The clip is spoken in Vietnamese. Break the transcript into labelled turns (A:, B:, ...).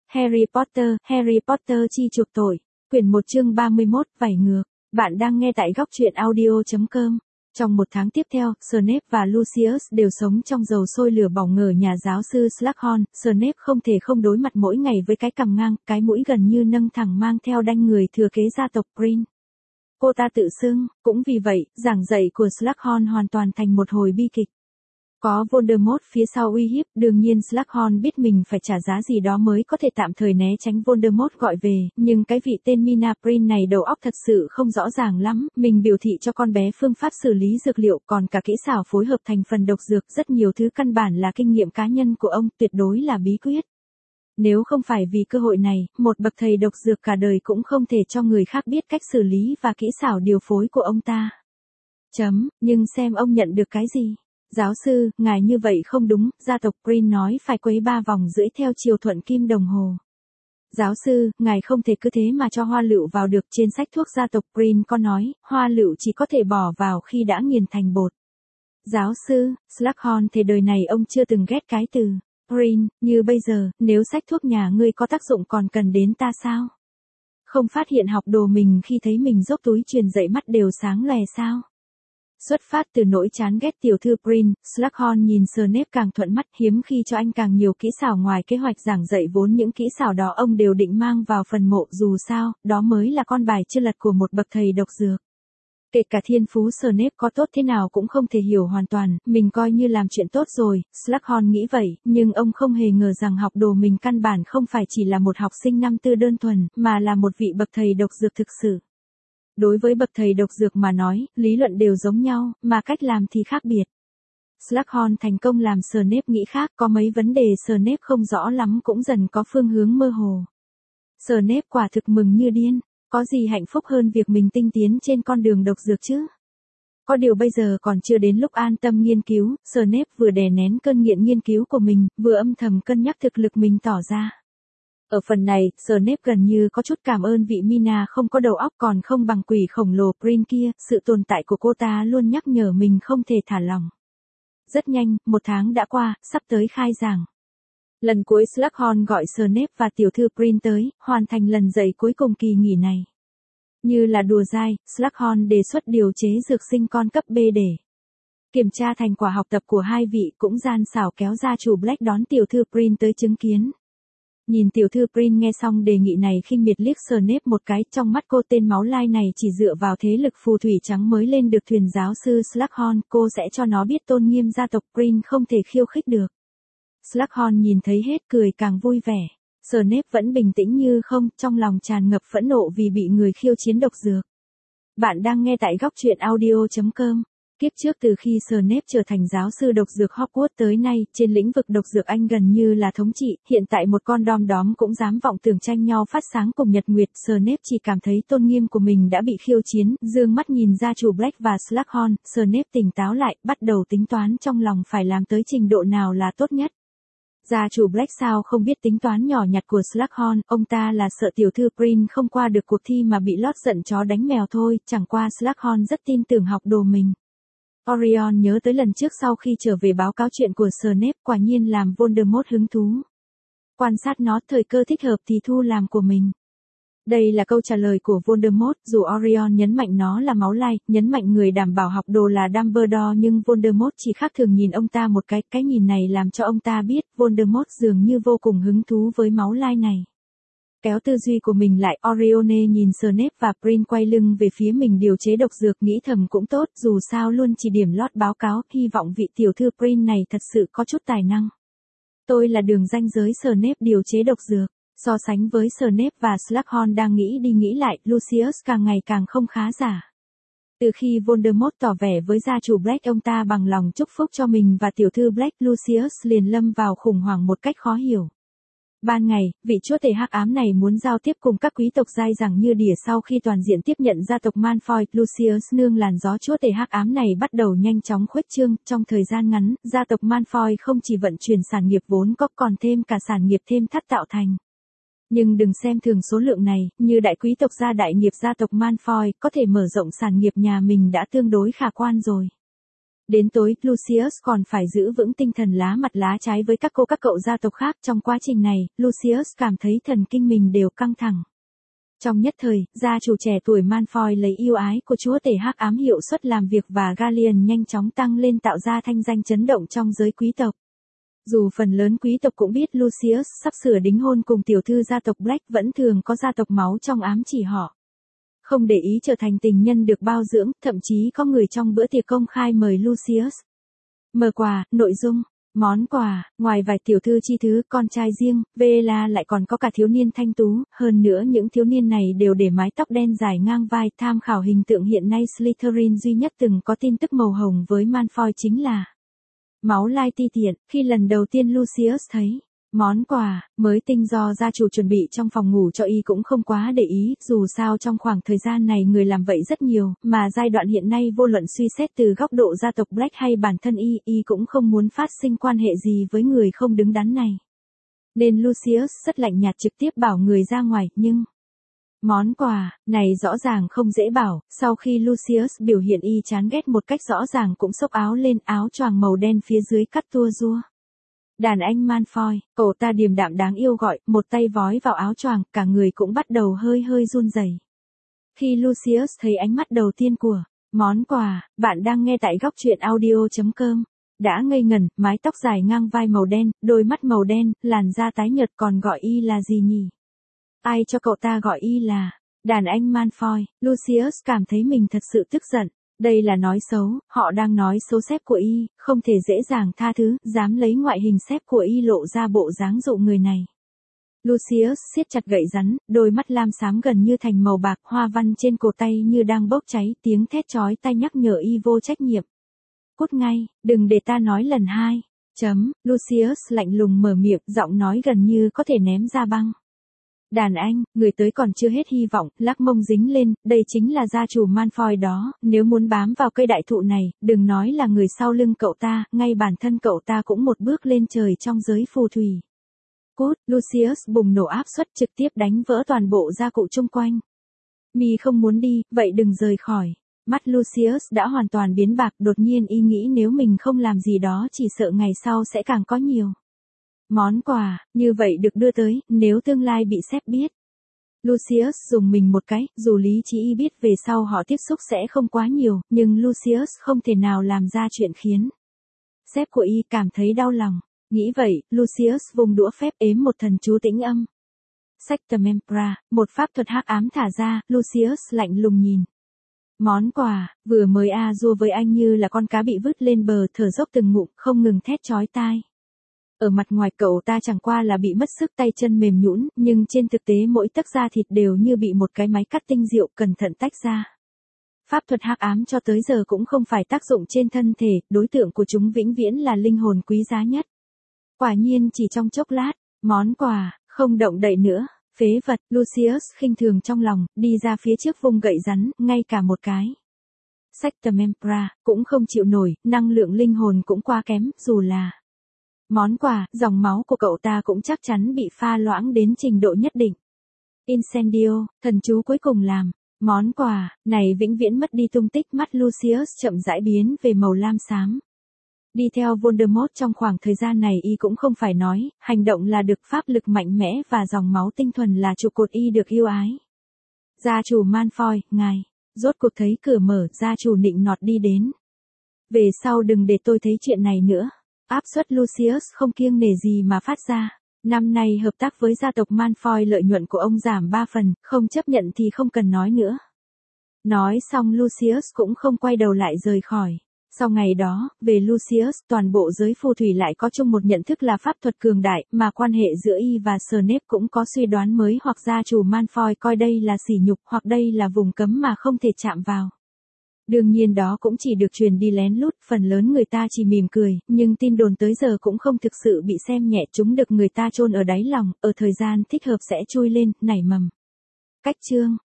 A: Harry Potter chi chuộc tội. Quyển 1 chương 31, vảy ngược. Bạn đang nghe tại góc truyện audio.com. Trong một tháng tiếp theo, Snape và Lucius đều sống trong dầu sôi lửa bỏng ở nhà giáo sư Slughorn. Snape không thể không đối mặt mỗi ngày với cái cằm ngang, cái mũi gần như nâng thẳng mang theo đanh người thừa kế gia tộc Green. Cô ta tự xưng, cũng vì vậy, giảng dạy của Slughorn hoàn toàn thành một hồi bi kịch. Có Voldemort phía sau uy hiếp, đương nhiên Slughorn biết mình phải trả giá gì đó mới có thể tạm thời né tránh Voldemort gọi về, nhưng cái vị tên Mina Prin này đầu óc thật sự không rõ ràng lắm, mình biểu thị cho con bé phương pháp xử lý dược liệu còn cả kỹ xảo phối hợp thành phần độc dược, rất nhiều thứ căn bản là kinh nghiệm cá nhân của ông, tuyệt đối là bí quyết. Nếu không phải vì cơ hội này, một bậc thầy độc dược cả đời cũng không thể cho người khác biết cách xử lý và kỹ xảo điều phối của ông ta. Nhưng xem ông nhận được cái gì? Giáo sư, ngài như vậy không đúng, gia tộc Green nói phải quấy 3 vòng rưỡi theo chiều thuận kim đồng hồ. Giáo sư, ngài không thể cứ thế mà cho hoa lựu vào được, trên sách thuốc gia tộc Green có nói, hoa lựu chỉ có thể bỏ vào khi đã nghiền thành bột. Giáo sư, Slughorn thề đời này ông chưa từng ghét cái từ Green, như bây giờ, nếu sách thuốc nhà ngươi có tác dụng còn cần đến ta sao? Không phát hiện học đồ mình khi thấy mình dốc túi truyền dạy mắt đều sáng lòe sao? Xuất phát từ nỗi chán ghét tiểu thư Green, Slughorn nhìn Snape càng thuận mắt, hiếm khi cho anh càng nhiều kỹ xảo ngoài kế hoạch giảng dạy, vốn những kỹ xảo đó ông đều định mang vào phần mộ, dù sao, đó mới là con bài chưa lật của một bậc thầy độc dược. Kể cả thiên phú Snape có tốt thế nào cũng không thể hiểu hoàn toàn, mình coi như làm chuyện tốt rồi, Slughorn nghĩ vậy, nhưng ông không hề ngờ rằng học đồ mình căn bản không phải chỉ là một học sinh năm tư đơn thuần, mà là một vị bậc thầy độc dược thực sự. Đối với bậc thầy độc dược mà nói, lý luận đều giống nhau, mà cách làm thì khác biệt. Slughorn thành công làm Snape nghĩ khác, có mấy vấn đề Snape không rõ lắm cũng dần có phương hướng mơ hồ. Snape quả thực mừng như điên, có gì hạnh phúc hơn việc mình tinh tiến trên con đường độc dược chứ? Có điều bây giờ còn chưa đến lúc an tâm nghiên cứu, Snape vừa đè nén cơn nghiện nghiên cứu của mình, vừa âm thầm cân nhắc thực lực mình tỏ ra. Ở phần này, Snape gần như có chút cảm ơn vị Mina không có đầu óc còn không bằng quỷ khổng lồ Prin kia, sự tồn tại của cô ta luôn nhắc nhở mình không thể thả lỏng. Rất nhanh, 1 tháng đã qua, sắp tới khai giảng. Lần cuối Slughorn gọi Snape và tiểu thư Prin tới, hoàn thành lần dạy cuối cùng kỳ nghỉ này. Như là đùa dai, Slughorn đề xuất điều chế dược sinh con cấp B để kiểm tra thành quả học tập của hai vị, cũng gian xảo kéo gia chủ Black đón tiểu thư Prin tới chứng kiến. Nhìn tiểu thư Prin nghe xong đề nghị này khinh miệt liếc Snape một cái, trong mắt cô tên máu lai này chỉ dựa vào thế lực phù thủy trắng mới lên được thuyền giáo sư Slughorn, cô sẽ cho nó biết tôn nghiêm gia tộc Prin không thể khiêu khích được. Slughorn nhìn thấy hết cười càng vui vẻ. Snape vẫn bình tĩnh như không, trong lòng tràn ngập phẫn nộ vì bị người khiêu chiến độc dược. Bạn đang nghe tại góc truyện audio.com. Kiếp trước từ khi Snape trở thành giáo sư độc dược Hogwarts tới nay, trên lĩnh vực độc dược anh gần như là thống trị, hiện tại một con đom đóm cũng dám vọng tưởng tranh nhau phát sáng cùng nhật nguyệt, Snape chỉ cảm thấy tôn nghiêm của mình đã bị khiêu chiến, dương mắt nhìn gia chủ Black và Slughorn, Snape tỉnh táo lại, bắt đầu tính toán trong lòng phải làm tới trình độ nào là tốt nhất. Gia chủ Black sao không biết tính toán nhỏ nhặt của Slughorn, ông ta là sợ tiểu thư Prin không qua được cuộc thi mà bị lót giận chó đánh mèo thôi, chẳng qua Slughorn rất tin tưởng học đồ mình. Orion nhớ tới lần trước sau khi trở về báo cáo chuyện của Snape, quả nhiên làm Voldemort hứng thú. Quan sát nó, thời cơ thích hợp thì thu làm của mình. Đây là câu trả lời của Voldemort, dù Orion nhấn mạnh nó là máu lai, nhấn mạnh người đảm bảo học đồ là Dumbledore, nhưng Voldemort chỉ khác thường nhìn ông ta một cái nhìn này làm cho ông ta biết, Voldemort dường như vô cùng hứng thú với máu lai này. Kéo tư duy của mình lại, Orione nhìn Snape và Prin quay lưng về phía mình điều chế độc dược, nghĩ thầm cũng tốt, dù sao luôn chỉ điểm lót báo cáo, hy vọng vị tiểu thư Prin này thật sự có chút tài năng. Tôi là đường ranh giới Snape điều chế độc dược. So sánh với Snape và Slughorn đang nghĩ đi nghĩ lại, Lucius càng ngày càng không khá giả. Từ khi Voldemort tỏ vẻ với gia chủ Black ông ta bằng lòng chúc phúc cho mình và tiểu thư Black, Lucius liền lâm vào khủng hoảng một cách khó hiểu. Ban ngày, vị chúa tể hắc ám này muốn giao tiếp cùng các quý tộc dai dẳng như đỉa sau khi toàn diện tiếp nhận gia tộc Malfoy, Lucius nương làn gió chúa tể hắc ám này bắt đầu nhanh chóng khuếch trương, trong thời gian ngắn, gia tộc Malfoy không chỉ vận chuyển sản nghiệp vốn có còn thêm cả sản nghiệp thêm thắt tạo thành. Nhưng đừng xem thường số lượng này, như đại quý tộc gia đại nghiệp gia tộc Malfoy có thể mở rộng sản nghiệp nhà mình đã tương đối khả quan rồi. Đến tối, Lucius còn phải giữ vững tinh thần lá mặt lá trái với các cậu gia tộc khác. Trong quá trình này, Lucius cảm thấy thần kinh mình đều căng thẳng. Trong nhất thời, gia chủ trẻ tuổi Malfoy lấy yêu ái của chúa tể hắc ám hiệu suất làm việc và Gallion nhanh chóng tăng lên tạo ra thanh danh chấn động trong giới quý tộc. Dù phần lớn quý tộc cũng biết Lucius sắp sửa đính hôn cùng tiểu thư gia tộc Black, vẫn thường có gia tộc máu trong ám chỉ họ. Không để ý trở thành tình nhân được bao dưỡng, thậm chí có người trong bữa tiệc công khai mời Lucius. Mở quà, nội dung, món quà, ngoài vài tiểu thư chi thứ, con trai riêng, Bella lại còn có cả thiếu niên thanh tú, hơn nữa những thiếu niên này đều để mái tóc đen dài ngang vai. Tham khảo hình tượng hiện nay Slytherin duy nhất từng có tin tức màu hồng với Malfoy chính là máu lai ti tiện. Khi lần đầu tiên Lucius thấy món quà mới tinh do gia chủ chuẩn bị trong phòng ngủ cho y cũng không quá để ý, dù sao trong khoảng thời gian này người làm vậy rất nhiều, mà giai đoạn hiện nay vô luận suy xét từ góc độ gia tộc Black hay bản thân y cũng không muốn phát sinh quan hệ gì với người không đứng đắn này. Nên Lucius rất lạnh nhạt trực tiếp bảo người ra ngoài, nhưng món quà này rõ ràng không dễ bảo. Sau khi Lucius biểu hiện y chán ghét một cách rõ ràng cũng xốc áo lên, áo choàng màu đen phía dưới cắt tua rua. Đàn anh Malfoy, cậu ta điềm đạm đáng yêu gọi, một tay vói vào áo choàng, cả người cũng bắt đầu hơi run rẩy. Khi Lucius thấy ánh mắt đầu tiên của món quà, bạn đang nghe tại góc truyện audio.com. Đã ngây ngẩn, mái tóc dài ngang vai màu đen, đôi mắt màu đen, làn da tái nhợt, còn gọi y là gì nhỉ? Ai cho cậu ta gọi y là đàn anh Malfoy? Lucius cảm thấy mình thật sự tức giận. Đây là nói xấu, họ đang nói xấu sếp của y, không thể dễ dàng tha thứ, dám lấy ngoại hình sếp của y lộ ra bộ dáng dụ người này. Lucius siết chặt gậy rắn, đôi mắt lam xám gần như thành màu bạc, hoa văn trên cổ tay như đang bốc cháy, tiếng thét chói tai nhắc nhở y vô trách nhiệm. Cút ngay, đừng để ta nói lần hai. Lucius lạnh lùng mở miệng, giọng nói gần như có thể ném ra băng. Đàn anh, người tới còn chưa hết hy vọng, lắc mông dính lên, đây chính là gia chủ Malfoy đó, nếu muốn bám vào cây đại thụ này, đừng nói là người sau lưng cậu ta, ngay bản thân cậu ta cũng một bước lên trời trong giới phù thủy. Cút, Lucius bùng nổ áp suất trực tiếp đánh vỡ toàn bộ gia cụ chung quanh. Mi không muốn đi, vậy đừng rời khỏi. Mắt Lucius đã hoàn toàn biến bạc, đột nhiên y nghĩ nếu mình không làm gì đó chỉ sợ ngày sau sẽ càng có nhiều món quà như vậy được đưa tới, nếu tương lai bị sếp biết. Lucius dùng mình một cái, dù lý trí y biết về sau họ tiếp xúc sẽ không quá nhiều, nhưng Lucius không thể nào làm ra chuyện khiến sếp của y cảm thấy đau lòng. Nghĩ vậy, Lucius vùng đũa phép ếm một thần chú tĩnh âm. Sectemempra, một pháp thuật hắc ám thả ra, Lucius lạnh lùng nhìn món quà, vừa mới dua với anh như là con cá bị vứt lên bờ, thở dốc từng ngụm, không ngừng thét chói tai. Ở mặt ngoài cậu ta chẳng qua là bị mất sức, tay chân mềm nhũn, nhưng trên thực tế mỗi tấc da thịt đều như bị một cái máy cắt tinh diệu cẩn thận tách ra. Pháp thuật hắc ám cho tới giờ cũng không phải tác dụng trên thân thể, đối tượng của chúng vĩnh viễn là linh hồn quý giá nhất. Quả nhiên chỉ trong chốc lát, món quà, không động đậy nữa, phế vật, Lucius khinh thường trong lòng, đi ra phía trước vung gậy rắn, ngay cả một cái Sectemempra cũng không chịu nổi, năng lượng linh hồn cũng quá kém, dù là món quà, dòng máu của cậu ta cũng chắc chắn bị pha loãng đến trình độ nhất định. Incendio, thần chú cuối cùng làm món quà này vĩnh viễn mất đi tung tích. Mắt Lucius chậm rãi biến về màu lam xám. Đi theo Voldemort trong khoảng thời gian này y cũng không phải nói, hành động là được, pháp lực mạnh mẽ và dòng máu tinh thuần là trụ cột y được yêu ái. Gia chủ Malfoy, ngài, rốt cuộc thấy cửa mở, gia chủ nịnh nọt đi đến. Về sau đừng để tôi thấy chuyện này nữa. Áp suất Lucius không kiêng nể gì mà phát ra. Năm nay hợp tác với gia tộc Malfoy lợi nhuận của ông giảm 3 phần, không chấp nhận thì không cần nói nữa. Nói xong Lucius cũng không quay đầu lại rời khỏi. Sau ngày đó, về Lucius, toàn bộ giới phù thủy lại có chung một nhận thức là pháp thuật cường đại, mà quan hệ giữa y và Snape cũng có suy đoán mới, hoặc gia chủ Malfoy coi đây là sỉ nhục, hoặc đây là vùng cấm mà không thể chạm vào. Đương nhiên đó cũng chỉ được truyền đi lén lút, phần lớn người ta chỉ mỉm cười, nhưng tin đồn tới giờ cũng không thực sự bị xem nhẹ, chúng được người ta chôn ở đáy lòng, ở thời gian thích hợp sẽ chui lên, nảy mầm. Cách chương